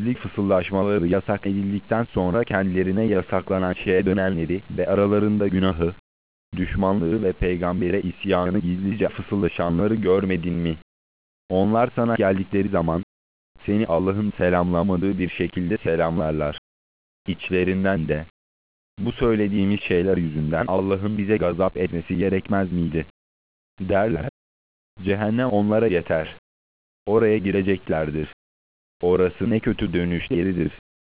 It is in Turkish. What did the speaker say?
gizli fısıldaşmaları yasak edildikten sonra kendilerine yasaklanan şeye dönenleri ve aralarında günahı, düşmanlığı ve peygambere isyanı gizlice fısıldaşanları görmedin mi? Onlar sana geldikleri zaman, seni Allah'ın selamlamadığı bir şekilde selamlarlar. İçlerinden de, bu söylediğimiz şeyler yüzünden Allah'ın bize gazap etmesi gerekmez miydi? Derler. Cehennem onlara yeter. Oraya gireceklerdir. Orası ne kötü dönüş yeridir.